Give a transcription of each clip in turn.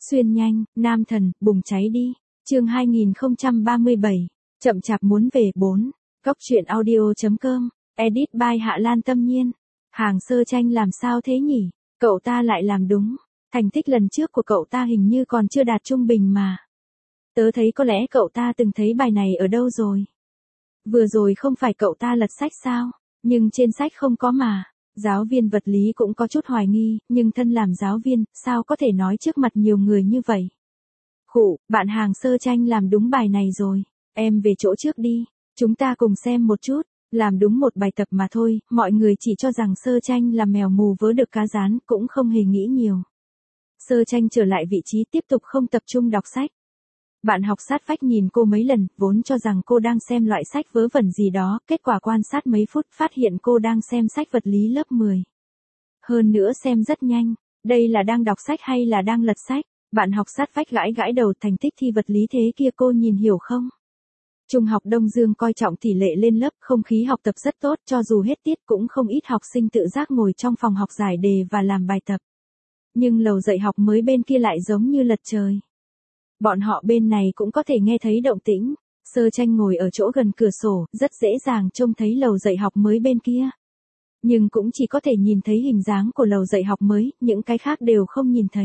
Xuyên nhanh, nam thần, bùng cháy đi. Chương 2037, chậm chạp muốn về 4. Cốc truyện audio.com, edit by Hạ Lan Tâm Nhiên. Hàng Sơ Tranh làm sao thế nhỉ? Cậu ta lại làm đúng. Thành tích lần trước của cậu ta hình như còn chưa đạt trung bình mà. Tớ thấy có lẽ cậu ta từng thấy bài này ở đâu rồi. Vừa rồi không phải cậu ta lật sách sao? Nhưng trên sách không có mà. Giáo viên vật lý cũng có chút hoài nghi, nhưng thân làm giáo viên, sao có thể nói trước mặt nhiều người như vậy? Khụ, bạn Hàng Sơ Tranh làm đúng bài này rồi. Em về chỗ trước đi, chúng ta cùng xem một chút. Làm đúng một bài tập mà thôi, mọi người chỉ cho rằng Sơ Tranh là mèo mù vớ được cá rán, cũng không hề nghĩ nhiều. Sơ Tranh trở lại vị trí tiếp tục không tập trung đọc sách. Bạn học sát vách nhìn cô mấy lần, vốn cho rằng cô đang xem loại sách vớ vẩn gì đó, kết quả quan sát mấy phút phát hiện cô đang xem sách vật lý lớp 10. Hơn nữa xem rất nhanh, đây là đang đọc sách hay là đang lật sách? Bạn học sát vách gãi gãi đầu, thành tích thi vật lý thế kia cô nhìn hiểu không? Trung học Đông Dương coi trọng tỷ lệ lên lớp, không khí học tập rất tốt, cho dù hết tiết cũng không ít học sinh tự giác ngồi trong phòng học giải đề và làm bài tập. Nhưng lầu dạy học mới bên kia lại giống như lật trời. Bọn họ bên này cũng có thể nghe thấy động tĩnh. Sơ Tranh ngồi ở chỗ gần cửa sổ, rất dễ dàng trông thấy lầu dạy học mới bên kia. Nhưng cũng chỉ có thể nhìn thấy hình dáng của lầu dạy học mới, những cái khác đều không nhìn thấy.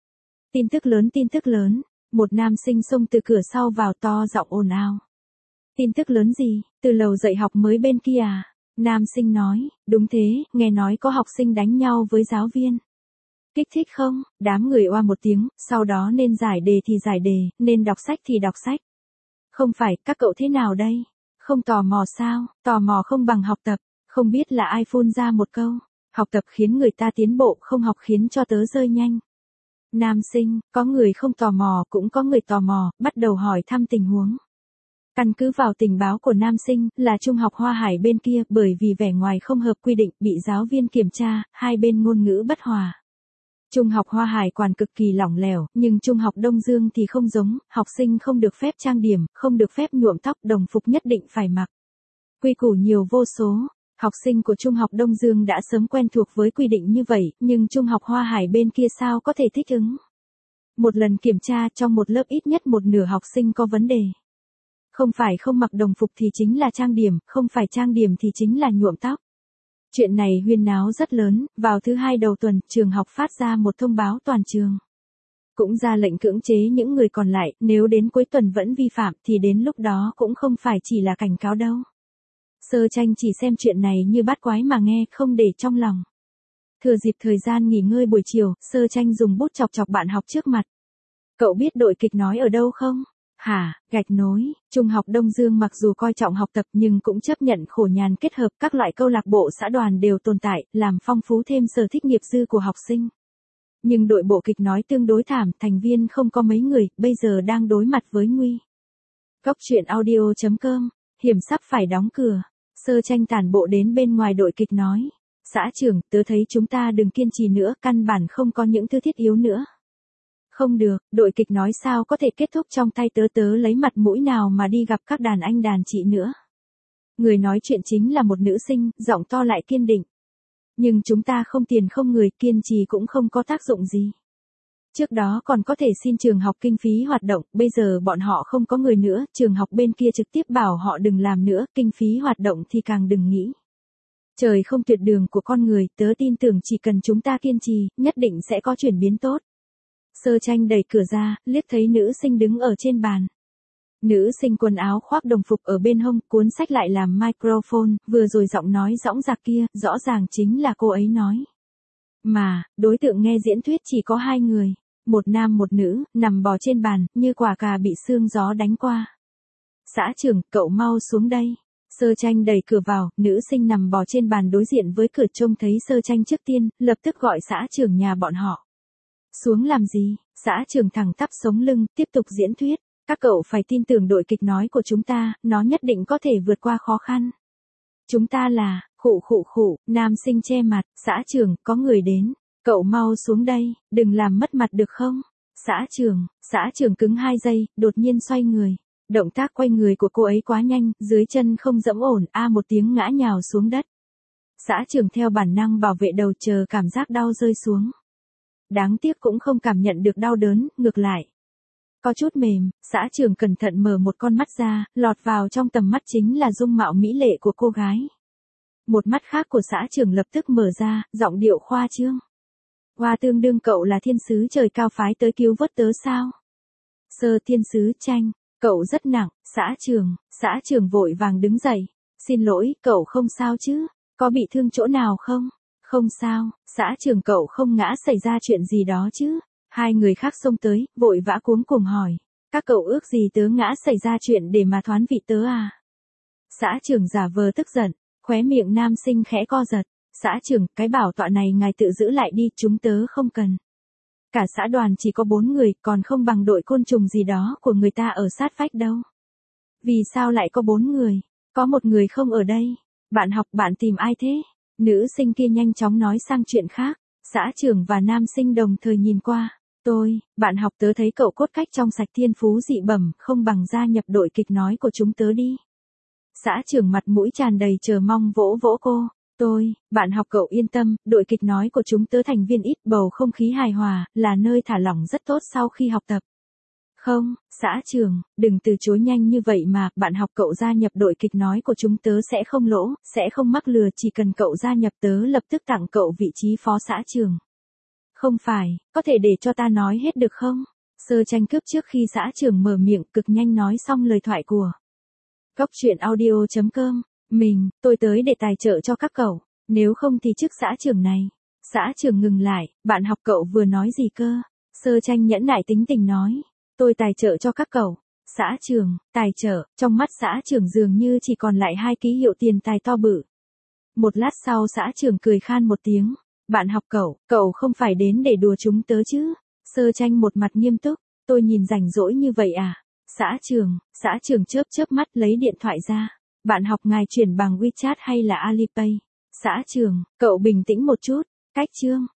Tin tức lớn, một nam sinh xông từ cửa sau vào to giọng ồn ào. Tin tức lớn gì, từ lầu dạy học mới bên kia à? Nam sinh nói, đúng thế, nghe nói có học sinh đánh nhau với giáo viên. Kích thích không? Đám người oa một tiếng, sau đó nên giải đề thì giải đề, nên đọc sách thì đọc sách. Không phải, các cậu thế nào đây? Không tò mò sao? Tò mò không bằng học tập. Không biết là ai phun ra một câu. Học tập khiến người ta tiến bộ, không học khiến cho tớ rơi nhanh. Nam sinh, có người không tò mò, cũng có người tò mò, bắt đầu hỏi thăm tình huống. Căn cứ vào tình báo của nam sinh, là Trung học Hoa Hải bên kia, bởi vì vẻ ngoài không hợp quy định, bị giáo viên kiểm tra, hai bên ngôn ngữ bất hòa. Trung học Hoa Hải quản cực kỳ lỏng lẻo, nhưng Trung học Đông Dương thì không giống, học sinh không được phép trang điểm, không được phép nhuộm tóc, đồng phục nhất định phải mặc. Quy củ nhiều vô số. Học sinh của Trung học Đông Dương đã sớm quen thuộc với quy định như vậy, nhưng Trung học Hoa Hải bên kia sao có thể thích ứng. Một lần kiểm tra trong một lớp ít nhất một nửa học sinh có vấn đề. Không phải không mặc đồng phục thì chính là trang điểm, không phải trang điểm thì chính là nhuộm tóc. Chuyện này huyên náo rất lớn, vào thứ hai đầu tuần, trường học phát ra một thông báo toàn trường. Cũng ra lệnh cưỡng chế những người còn lại, nếu đến cuối tuần vẫn vi phạm thì đến lúc đó cũng không phải chỉ là cảnh cáo đâu. Sơ Tranh chỉ xem chuyện này như bát quái mà nghe, không để trong lòng. Thừa dịp thời gian nghỉ ngơi buổi chiều, Sơ Tranh dùng bút chọc chọc bạn học trước mặt. Cậu biết đội kịch nói ở đâu không? Hả, gạch nối. Trung học Đông Dương mặc dù coi trọng học tập nhưng cũng chấp nhận khổ nhàn kết hợp, các loại câu lạc bộ xã đoàn đều tồn tại, làm phong phú thêm sở thích nghiệp dư của học sinh. Nhưng đội bộ kịch nói tương đối thảm, thành viên không có mấy người, bây giờ đang đối mặt với nguy. Cốc truyện audio.com, hiểm sắp phải đóng cửa. Sơ Tranh tản bộ đến bên ngoài đội kịch nói. Xã trưởng, tớ thấy chúng ta đừng kiên trì nữa, căn bản không có những thứ thiết yếu nữa. Không được, đội kịch nói sao có thể kết thúc trong tay tớ lấy mặt mũi nào mà đi gặp các đàn anh đàn chị nữa. Người nói chuyện chính là một nữ sinh, giọng to lại kiên định. Nhưng chúng ta không tiền không người, kiên trì cũng không có tác dụng gì. Trước đó còn có thể xin trường học kinh phí hoạt động, bây giờ bọn họ không có người nữa, trường học bên kia trực tiếp bảo họ đừng làm nữa, kinh phí hoạt động thì càng đừng nghĩ. Trời không tuyệt đường của con người, tớ tin tưởng chỉ cần chúng ta kiên trì, nhất định sẽ có chuyển biến tốt. Sơ Tranh đẩy cửa ra, liếc thấy nữ sinh đứng ở trên bàn. Nữ sinh quần áo khoác đồng phục ở bên hông, cuốn sách lại làm microphone, vừa rồi giọng nói dõng dạc kia, rõ ràng chính là cô ấy nói. Mà, đối tượng nghe diễn thuyết chỉ có hai người, một nam một nữ, nằm bò trên bàn, như quả cà bị sương gió đánh qua. Xã trưởng, cậu mau xuống đây. Sơ Tranh đẩy cửa vào, nữ sinh nằm bò trên bàn đối diện với cửa trông thấy Sơ Tranh trước tiên, lập tức gọi xã trưởng nhà bọn họ. Xuống làm gì? Xã trưởng thẳng tắp sống lưng, tiếp tục diễn thuyết. Các cậu phải tin tưởng đội kịch nói của chúng ta, nó nhất định có thể vượt qua khó khăn. Chúng ta là, khụ, nam sinh che mặt, xã trưởng, có người đến. Cậu mau xuống đây, đừng làm mất mặt được không? Xã trưởng cứng 2 giây, đột nhiên xoay người. Động tác quay người của cô ấy quá nhanh, dưới chân không dẫm ổn, một tiếng ngã nhào xuống đất. Xã trưởng theo bản năng bảo vệ đầu chờ cảm giác đau rơi xuống. đáng tiếc cũng không cảm nhận được đau đớn, ngược lại. Có chút mềm, xã trưởng cẩn thận mở một con mắt ra, lọt vào trong tầm mắt chính là dung mạo mỹ lệ của cô gái. Một mắt khác của xã trưởng lập tức mở ra, giọng điệu khoa trương. Hoa tương đương cậu là thiên sứ trời cao phái tới cứu vớt tớ sao? Sơ thiên sứ Tranh, cậu rất nặng, xã trưởng vội vàng đứng dậy. Xin lỗi, cậu không sao chứ? Có bị thương chỗ nào không? Không sao, xã trưởng cậu không ngã xảy ra chuyện gì đó chứ? Hai người khác xông tới, vội vã cuống cùng hỏi. Các cậu ước gì tớ ngã xảy ra chuyện để mà thoán vị tớ à? Xã trưởng giả vờ tức giận, khóe miệng nam sinh khẽ co giật. Xã trưởng, cái bảo tọa này ngài tự giữ lại đi, chúng tớ không cần. Cả xã đoàn chỉ có 4 người, còn không bằng đội côn trùng gì đó của người ta ở sát vách đâu. Vì sao lại có 4 người? Có một người không ở đây. Bạn học, bạn tìm ai thế? Nữ sinh kia nhanh chóng nói sang chuyện khác. Xã trưởng và nam sinh đồng thời nhìn qua. Bạn học, tớ thấy cậu cốt cách trong sạch, thiên phú dị bẩm, không bằng gia nhập đội kịch nói của chúng tớ đi. Xã trưởng mặt mũi tràn đầy chờ mong vỗ vỗ cô. Bạn học, cậu yên tâm, đội kịch nói của chúng tớ thành viên ít, bầu không khí hài hòa, là nơi thả lỏng rất tốt sau khi học tập. Không, xã trưởng, đừng từ chối nhanh như vậy mà, bạn học, cậu gia nhập đội kịch nói của chúng tớ sẽ không lỗ, sẽ không mắc lừa, chỉ cần cậu gia nhập tớ lập tức tặng cậu vị trí phó xã trưởng. Không phải, có thể để cho ta nói hết được không? Sơ Tranh cướp trước khi xã trưởng mở miệng, cực nhanh nói xong lời thoại của Góc truyện audio.com. Tôi tới để tài trợ cho các cậu, nếu không thì chức xã trưởng này. Xã trưởng ngừng lại, bạn học, cậu vừa nói gì cơ? Sơ Tranh nhẫn nại tính tình nói, tôi tài trợ cho các cậu. Xã trưởng, tài trợ, trong mắt xã trưởng dường như chỉ còn lại 2 ký hiệu tiền tài to bự. Một lát sau xã trưởng cười khan một tiếng, bạn học, cậu không phải đến để đùa chúng tớ chứ? Sơ Tranh một mặt nghiêm túc, tôi nhìn rảnh rỗi như vậy à? Xã trưởng chớp mắt lấy điện thoại ra. Bạn học, ngài chuyển bằng WeChat hay là Alipay? Xã trưởng, cậu bình tĩnh một chút, cách chương.